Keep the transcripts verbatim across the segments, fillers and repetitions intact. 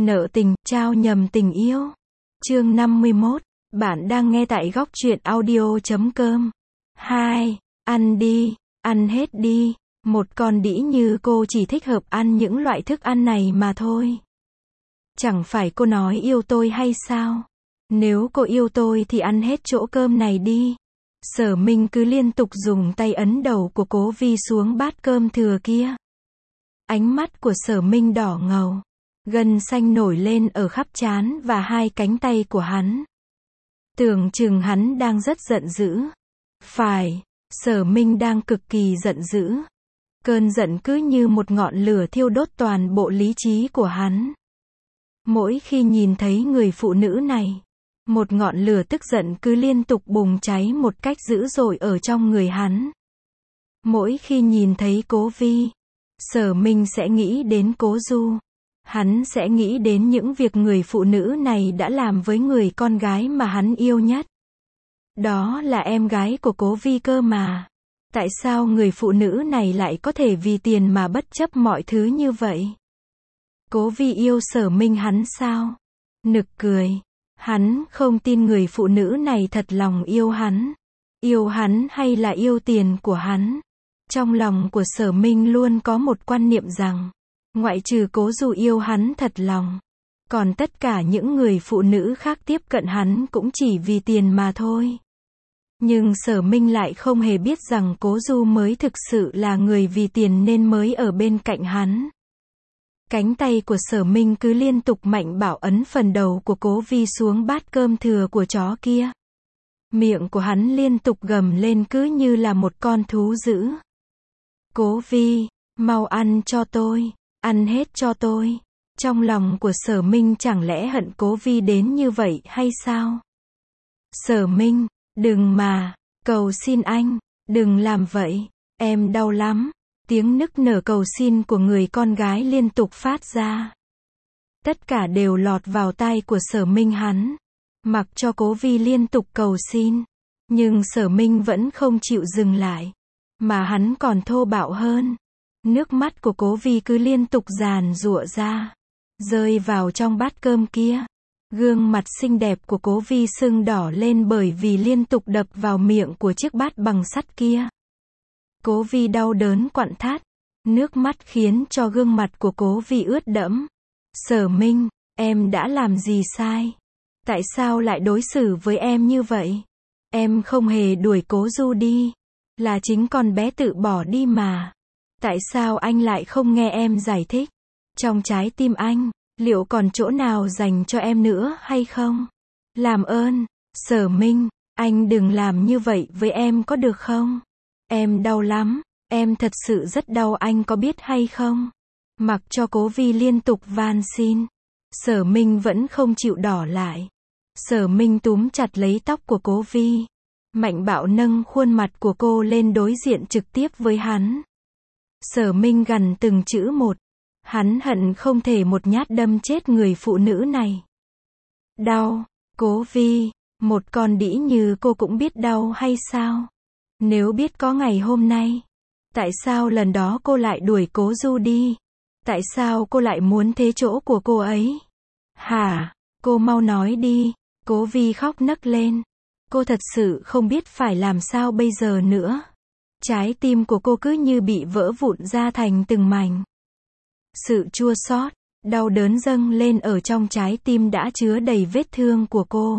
Nợ tình, trao nhầm tình yêu. Chương năm mươi mốt. Bạn đang nghe tại góc truyện audio chấm com. hai. Ăn đi, ăn hết đi. Một con đĩ như cô chỉ thích hợp ăn những loại thức ăn này mà thôi. Chẳng phải cô nói yêu tôi hay sao? Nếu cô yêu tôi thì ăn hết chỗ cơm này đi. Sở Minh cứ liên tục dùng tay ấn đầu của Cố Vi xuống bát cơm thừa kia. Ánh mắt của Sở Minh đỏ ngầu. Gân xanh nổi lên ở khắp trán và hai cánh tay của hắn. Tưởng chừng hắn đang rất giận dữ. Phải, Sở Minh đang cực kỳ giận dữ. Cơn giận cứ như một ngọn lửa thiêu đốt toàn bộ lý trí của hắn. Mỗi khi nhìn thấy người phụ nữ này, một ngọn lửa tức giận cứ liên tục bùng cháy một cách dữ dội ở trong người hắn. Mỗi khi nhìn thấy Cố Vi, Sở Minh sẽ nghĩ đến Cố Du. Hắn sẽ nghĩ đến những việc người phụ nữ này đã làm với người con gái mà hắn yêu nhất. Đó là em gái của Cố Vi cơ mà. Tại sao người phụ nữ này lại có thể vì tiền mà bất chấp mọi thứ như vậy? Cố Vi yêu Sở Minh hắn sao? Nực cười. Hắn không tin người phụ nữ này thật lòng yêu hắn. Yêu hắn hay là yêu tiền của hắn? Trong lòng của Sở Minh luôn có một quan niệm rằng, ngoại trừ Cố Du yêu hắn thật lòng, còn tất cả những người phụ nữ khác tiếp cận hắn cũng chỉ vì tiền mà thôi. Nhưng Sở Minh lại không hề biết rằng Cố Du mới thực sự là người vì tiền nên mới ở bên cạnh hắn. Cánh tay của Sở Minh cứ liên tục mạnh bạo ấn phần đầu của Cố Vi xuống bát cơm thừa của chó kia. Miệng của hắn liên tục gầm lên cứ như là một con thú dữ. Cố Vi, mau ăn cho tôi, ăn hết cho tôi. Trong lòng của Sở Minh chẳng lẽ hận Cố Vi đến như vậy hay sao? Sở Minh, đừng mà, cầu xin anh, đừng làm vậy, em đau lắm. Tiếng nức nở cầu xin của người con gái liên tục phát ra. Tất cả đều lọt vào tai của Sở Minh hắn. Mặc cho Cố Vi liên tục cầu xin, nhưng Sở Minh vẫn không chịu dừng lại, mà hắn còn thô bạo hơn. Nước mắt của Cố Vi cứ liên tục giàn giụa ra, rơi vào trong bát cơm kia. Gương mặt xinh đẹp của Cố Vi sưng đỏ lên bởi vì liên tục đập vào miệng của chiếc bát bằng sắt kia. Cố Vi đau đớn quặn thắt, nước mắt khiến cho gương mặt của Cố Vi ướt đẫm. Sở Minh, em đã làm gì sai? Tại sao lại đối xử với em như vậy? Em không hề đuổi Cố Du đi, là chính con bé tự bỏ đi mà. Tại sao anh lại không nghe em giải thích? Trong trái tim anh, liệu còn chỗ nào dành cho em nữa hay không? Làm ơn, Sở Minh, anh đừng làm như vậy với em có được không? Em đau lắm, em thật sự rất đau anh có biết hay không? Mặc cho Cố Vi liên tục van xin, Sở Minh vẫn không chịu đỏ lại. Sở Minh túm chặt lấy tóc của Cố Vi, mạnh bạo nâng khuôn mặt của cô lên đối diện trực tiếp với hắn. Sở Minh gằn từng chữ một, hắn hận không thể một nhát đâm chết người phụ nữ này. Đau, Cố Vi, một con đĩ như cô cũng biết đau hay sao? Nếu biết có ngày hôm nay, tại sao lần đó cô lại đuổi Cố Du đi? Tại sao cô lại muốn thế chỗ của cô ấy? Hả? Cô mau nói đi. Cố Vi khóc nấc lên. Cô thật sự không biết phải làm sao bây giờ nữa. Trái tim của cô cứ như bị vỡ vụn ra thành từng mảnh. Sự chua xót, đau đớn dâng lên ở trong trái tim đã chứa đầy vết thương của cô.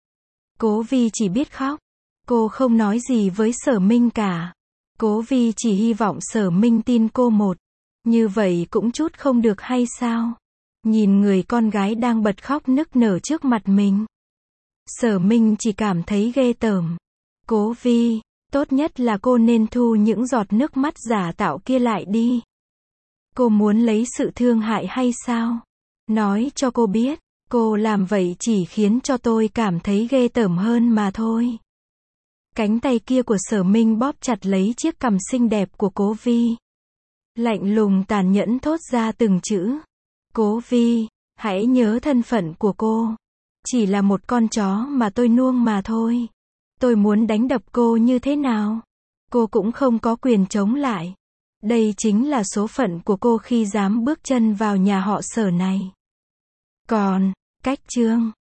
Cố Vi chỉ biết khóc. Cô không nói gì với Sở Minh cả. Cố Vi chỉ hy vọng Sở Minh tin cô một. Như vậy cũng chút không được hay sao? Nhìn người con gái đang bật khóc nức nở trước mặt mình, Sở Minh chỉ cảm thấy ghê tởm. Cố Vi, tốt nhất là cô nên thu những giọt nước mắt giả tạo kia lại đi. Cô muốn lấy sự thương hại hay sao? Nói cho cô biết, cô làm vậy chỉ khiến cho tôi cảm thấy ghê tởm hơn mà thôi. Cánh tay kia của Sở Minh bóp chặt lấy chiếc cằm xinh đẹp của Cố Vi. Lạnh lùng tàn nhẫn thốt ra từng chữ. Cố Vi, hãy nhớ thân phận của cô. Chỉ là một con chó mà tôi nuông mà thôi. Tôi muốn đánh đập cô như thế nào? Cô cũng không có quyền chống lại. Đây chính là số phận của cô khi dám bước chân vào nhà họ Sở này. Còn, cách chương